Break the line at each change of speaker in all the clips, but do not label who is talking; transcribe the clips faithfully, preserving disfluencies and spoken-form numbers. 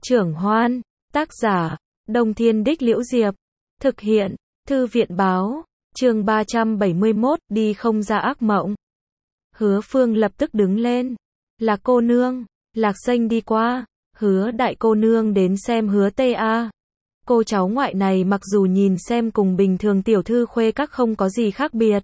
Trưởng Hoan, tác giả, Đông Thiên Đích Liễu Diệp, thực hiện, Thư viện báo, chương ba trăm bảy mươi mốt, đi không ra ác mộng. Hứa Phương lập tức đứng lên. Là cô nương, Lạc Xanh đi qua, Hứa đại cô nương đến xem Hứa Tê a. Cô cháu ngoại này mặc dù nhìn xem cùng bình thường tiểu thư khuê các không có gì khác biệt,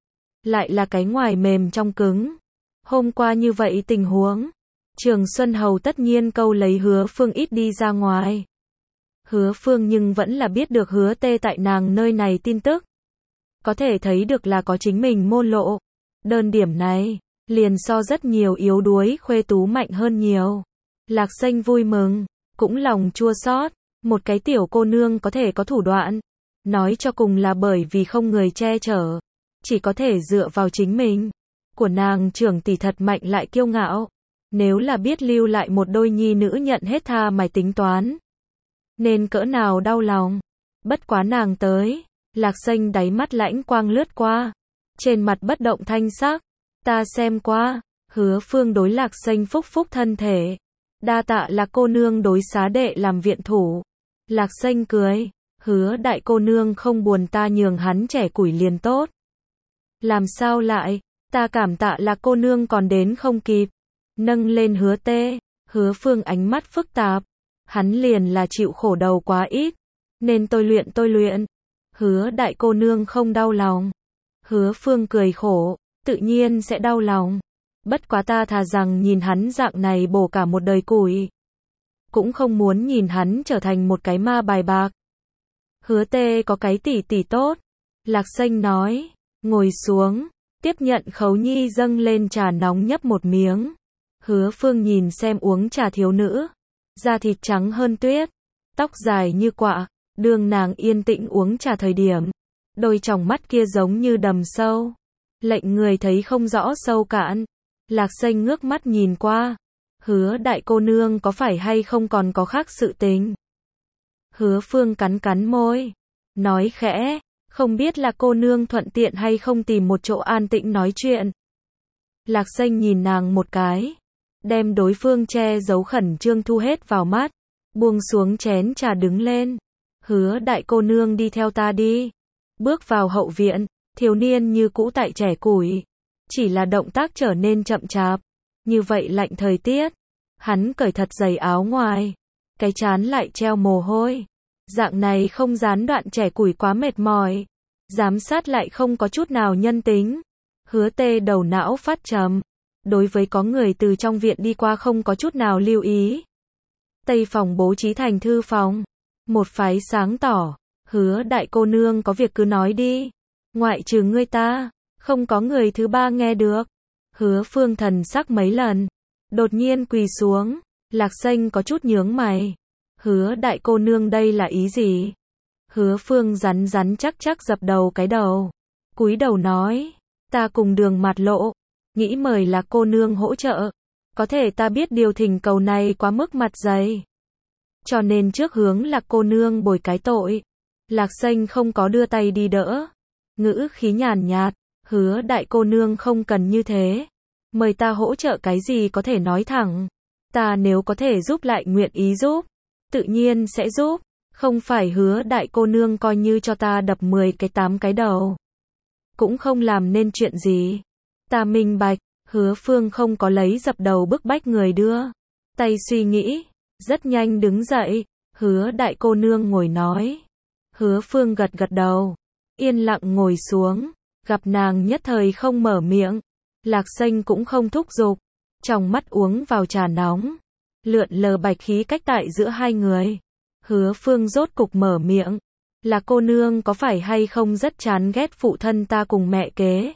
lại là cái ngoài mềm trong cứng. Hôm qua như vậy tình huống, Trường Xuân Hầu tất nhiên câu lấy Hứa Phương ít đi ra ngoài. Hứa Phương nhưng vẫn là biết được Hứa Tê tại nàng nơi này tin tức. Có thể thấy được là có chính mình môn lộ. Đơn điểm này, liền so rất nhiều yếu đuối khuê tú mạnh hơn nhiều. Lạc Xanh vui mừng, cũng lòng chua xót, một cái tiểu cô nương có thể có thủ đoạn. Nói cho cùng là bởi vì không người che chở, chỉ có thể dựa vào chính mình. Của nàng trưởng tỷ thật mạnh lại kiêu ngạo. Nếu là biết lưu lại một đôi nhi nữ nhận hết tha mày tính toán, nên cỡ nào đau lòng. Bất quá nàng tới, Lạc Xanh đáy mắt lãnh quang lướt qua, trên mặt bất động thanh sắc. Ta xem qua. Hứa Phương đối Lạc Xanh phúc phúc thân thể. Đa tạ là cô nương đối xá đệ làm viện thủ. Lạc Xanh cười, Hứa đại cô nương không buồn ta nhường hắn trẻ củi liền tốt. Làm sao lại, ta cảm tạ là cô nương còn đến không kịp. Nâng lên Hứa Tê, Hứa Phương ánh mắt phức tạp. Hắn liền là chịu khổ đầu quá ít, nên tôi luyện tôi luyện. Hứa đại cô nương không đau lòng. Hứa Phương cười khổ, tự nhiên sẽ đau lòng. Bất quá ta thà rằng nhìn hắn dạng này bổ cả một đời củi, cũng không muốn nhìn hắn trở thành một cái ma bài bạc. Hứa Tê có cái tỷ tỷ tốt. Lạc Xanh nói, ngồi xuống, tiếp nhận Khấu Nhi dâng lên trà nóng nhấp một miếng. Hứa Phương nhìn xem uống trà thiếu nữ, da thịt trắng hơn tuyết, tóc dài như quạ, đương nàng yên tĩnh uống trà thời điểm, đôi tròng mắt kia giống như đầm sâu, lệnh người thấy không rõ sâu cạn. Lạc Xanh ngước mắt nhìn qua, Hứa đại cô nương có phải hay không còn có khác sự tình. Hứa Phương cắn cắn môi, nói khẽ, không biết là cô nương thuận tiện hay không tìm một chỗ an tĩnh nói chuyện. Lạc Xanh nhìn nàng một cái, đem đối phương che giấu khẩn trương thu hết vào mắt, buông xuống chén trà đứng lên. Hứa đại cô nương đi theo ta đi. Bước vào hậu viện, thiếu niên như cũ tại trẻ củi, chỉ là động tác trở nên chậm chạp. Như vậy lạnh thời tiết, hắn cởi thật dày áo ngoài, cái trán lại treo mồ hôi. Dạng này không gián đoạn trẻ củi quá mệt mỏi, giám sát lại không có chút nào nhân tính. Hứa Tê đầu não phát trầm, đối với có người từ trong viện đi qua không có chút nào lưu ý. Tây phòng bố trí thành thư phòng, một phái sáng tỏ. Hứa đại cô nương có việc cứ nói đi, ngoại trừ ngươi ta, không có người thứ ba nghe được. Hứa Phương thần sắc mấy lần, đột nhiên quỳ xuống. Lạc Xanh có chút nhướng mày. Hứa đại cô nương đây là ý gì? Hứa Phương rắn rắn chắc chắc dập đầu cái đầu, cúi đầu nói, ta cùng Đường Mạt Lộ nghĩ mời là cô nương hỗ trợ, có thể ta biết điều thỉnh cầu này quá mức mặt dày, cho nên trước hướng là cô nương bồi cái tội. Lạc Xanh không có đưa tay đi đỡ, ngữ khí nhàn nhạt, Hứa đại cô nương không cần như thế, mời ta hỗ trợ cái gì có thể nói thẳng, ta nếu có thể giúp lại nguyện ý giúp, tự nhiên sẽ giúp, không phải Hứa đại cô nương coi như cho ta đập mười cái tám cái đầu, cũng không làm nên chuyện gì. Ta minh bạch. Hứa Phương không có lấy dập đầu bức bách người đưa tay suy nghĩ, rất nhanh đứng dậy. Hứa đại cô nương ngồi nói. Hứa Phương gật gật đầu, yên lặng ngồi xuống, gặp nàng nhất thời không mở miệng. Lạc Xanh cũng không thúc giục, trong mắt uống vào trà nóng, lượn lờ bạch khí cách tại giữa hai người. Hứa Phương rốt cục mở miệng, là cô nương có phải hay không rất chán ghét phụ thân ta cùng mẹ kế?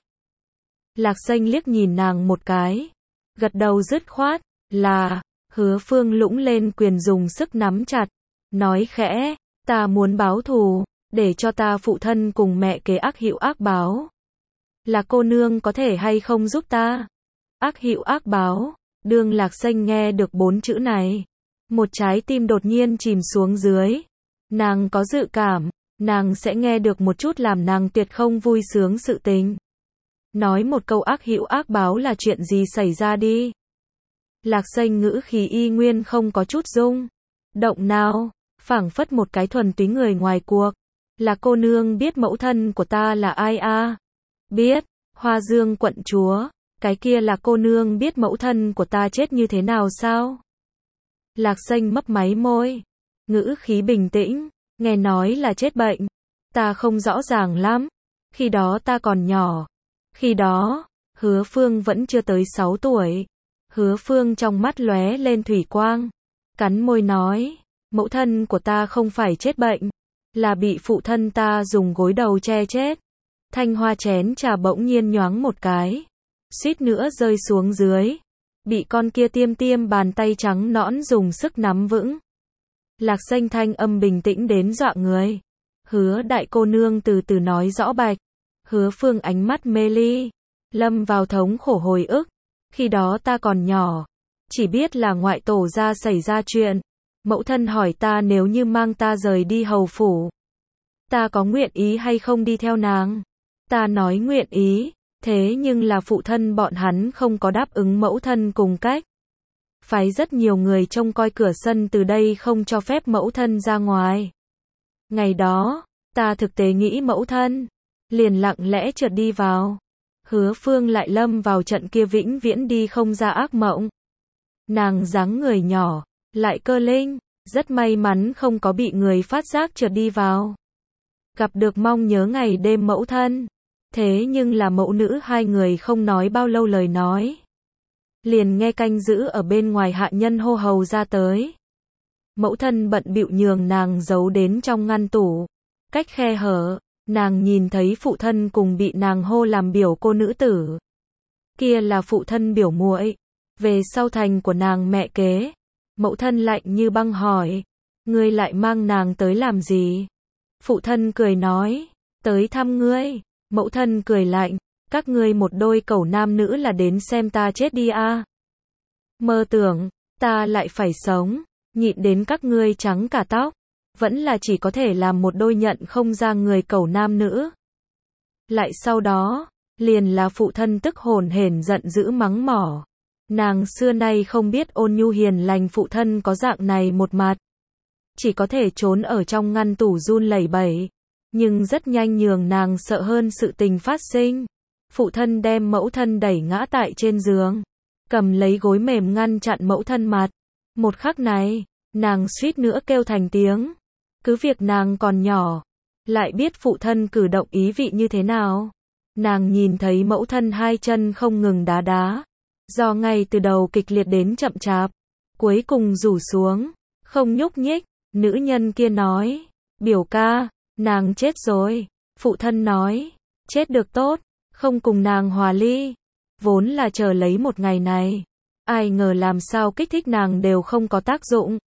Lạc Xanh liếc nhìn nàng một cái, gật đầu dứt khoát, là. Hứa Phương lũng lên quyền dùng sức nắm chặt, nói khẽ, ta muốn báo thù, để cho ta phụ thân cùng mẹ kế ác hữu ác báo. Là cô nương có thể hay không giúp ta? Ác hữu ác báo. Đương Lạc Xanh nghe được bốn chữ này, một trái tim đột nhiên chìm xuống dưới. Nàng có dự cảm, nàng sẽ nghe được một chút làm nàng tuyệt không vui sướng sự tình. Nói một câu ác hữu ác báo là chuyện gì xảy ra đi. Lạc Xanh ngữ khí y nguyên không có chút rung. động nào, phảng phất một cái thuần túy người ngoài cuộc. Là cô nương biết mẫu thân của ta là ai a? À? Biết, Hoa Dương quận chúa, cái kia là cô nương biết mẫu thân của ta chết như thế nào sao? Lạc Xanh mấp máy môi, ngữ khí bình tĩnh, nghe nói là chết bệnh. Ta không rõ ràng lắm, khi đó ta còn nhỏ. Khi đó, Hứa Phương vẫn chưa tới sáu tuổi. Hứa Phương trong mắt lóe lên thủy quang, cắn môi nói, mẫu thân của ta không phải chết bệnh, là bị phụ thân ta dùng gối đầu che chết. Thanh hoa chén trà bỗng nhiên nhoáng một cái, suýt nữa rơi xuống dưới, bị con kia tiêm tiêm bàn tay trắng nõn dùng sức nắm vững. Lạc Xanh thanh âm bình tĩnh đến dọa người. Hứa đại cô nương từ từ nói rõ bạch. Hứa Phương ánh mắt mê ly, lâm vào thống khổ hồi ức. Khi đó ta còn nhỏ, chỉ biết là ngoại tổ gia xảy ra chuyện. Mẫu thân hỏi ta nếu như mang ta rời đi hầu phủ, ta có nguyện ý hay không đi theo nàng. Ta nói nguyện ý, thế nhưng là phụ thân bọn hắn không có đáp ứng mẫu thân cùng cách. Phái rất nhiều người trông coi cửa sân từ đây không cho phép mẫu thân ra ngoài. Ngày đó, ta thực tế nghĩ mẫu thân, liền lặng lẽ trượt đi vào. Hứa Phương lại lâm vào trận kia vĩnh viễn đi không ra ác mộng. Nàng dáng người nhỏ, lại cơ linh, rất may mắn không có bị người phát giác trượt đi vào. Gặp được mong nhớ ngày đêm mẫu thân. Thế nhưng là mẫu nữ hai người không nói bao lâu lời nói. Liền nghe canh giữ ở bên ngoài hạ nhân hô hầu ra tới. Mẫu thân bận bịu nhường nàng giấu đến trong ngăn tủ. Cách khe hở, nàng nhìn thấy phụ thân cùng bị nàng hô làm biểu cô nữ tử. Kia là phụ thân biểu muội, về sau thành của nàng mẹ kế. Mẫu thân lạnh như băng hỏi, ngươi lại mang nàng tới làm gì? Phụ thân cười nói, tới thăm ngươi. Mẫu thân cười lạnh, các ngươi một đôi cẩu nam nữ là đến xem ta chết đi a? À? Mơ tưởng, ta lại phải sống, nhịn đến các ngươi trắng cả tóc, vẫn là chỉ có thể làm một đôi nhận không ra người cẩu nam nữ. Lại sau đó, liền là phụ thân tức hồn hển giận dữ mắng mỏ. Nàng xưa nay không biết ôn nhu hiền lành phụ thân có dạng này một mặt. Chỉ có thể trốn ở trong ngăn tủ run lẩy bẩy. Nhưng rất nhanh nhường nàng sợ hơn sự tình phát sinh. Phụ thân đem mẫu thân đẩy ngã tại trên giường, cầm lấy gối mềm ngăn chặn mẫu thân mặt. Một khắc này, nàng suýt nữa kêu thành tiếng. Cứ việc nàng còn nhỏ, lại biết phụ thân cử động ý vị như thế nào. Nàng nhìn thấy mẫu thân hai chân không ngừng đá đá, do ngay từ đầu kịch liệt đến chậm chạp, cuối cùng rủ xuống, không nhúc nhích. Nữ nhân kia nói, biểu ca, nàng chết rồi. Phụ thân nói, chết được tốt, không cùng nàng hòa ly. Vốn là chờ lấy một ngày này, ai ngờ làm sao kích thích nàng đều không có tác dụng.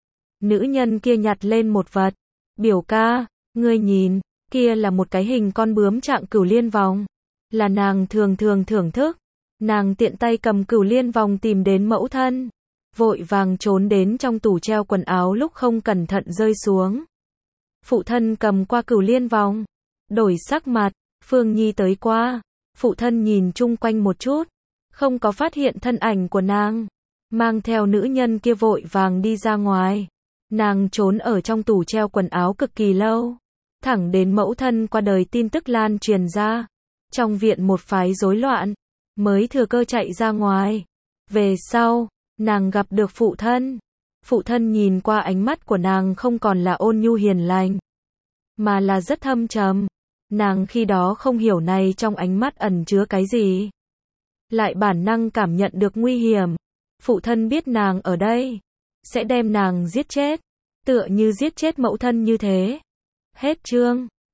Nữ nhân kia nhặt lên một vật, biểu ca, ngươi nhìn, kia là một cái hình con bướm trạng cửu liên vòng, là nàng thường thường thưởng thức. Nàng tiện tay cầm cửu liên vòng tìm đến mẫu thân, vội vàng trốn đến trong tủ treo quần áo lúc không cẩn thận rơi xuống. Phụ thân cầm qua cửu liên vòng, đổi sắc mặt. Phương Nhi tới qua, phụ thân nhìn chung quanh một chút, không có phát hiện thân ảnh của nàng, mang theo nữ nhân kia vội vàng đi ra ngoài. Nàng trốn ở trong tủ treo quần áo cực kỳ lâu, thẳng đến mẫu thân qua đời tin tức lan truyền ra. Trong viện một phái rối loạn, mới thừa cơ chạy ra ngoài. Về sau, nàng gặp được phụ thân. Phụ thân nhìn qua ánh mắt của nàng không còn là ôn nhu hiền lành, mà là rất thâm trầm. Nàng khi đó không hiểu này trong ánh mắt ẩn chứa cái gì, lại bản năng cảm nhận được nguy hiểm. Phụ thân biết nàng ở đây, sẽ đem nàng giết chết, tựa như giết chết mẫu thân như thế. Hết chương.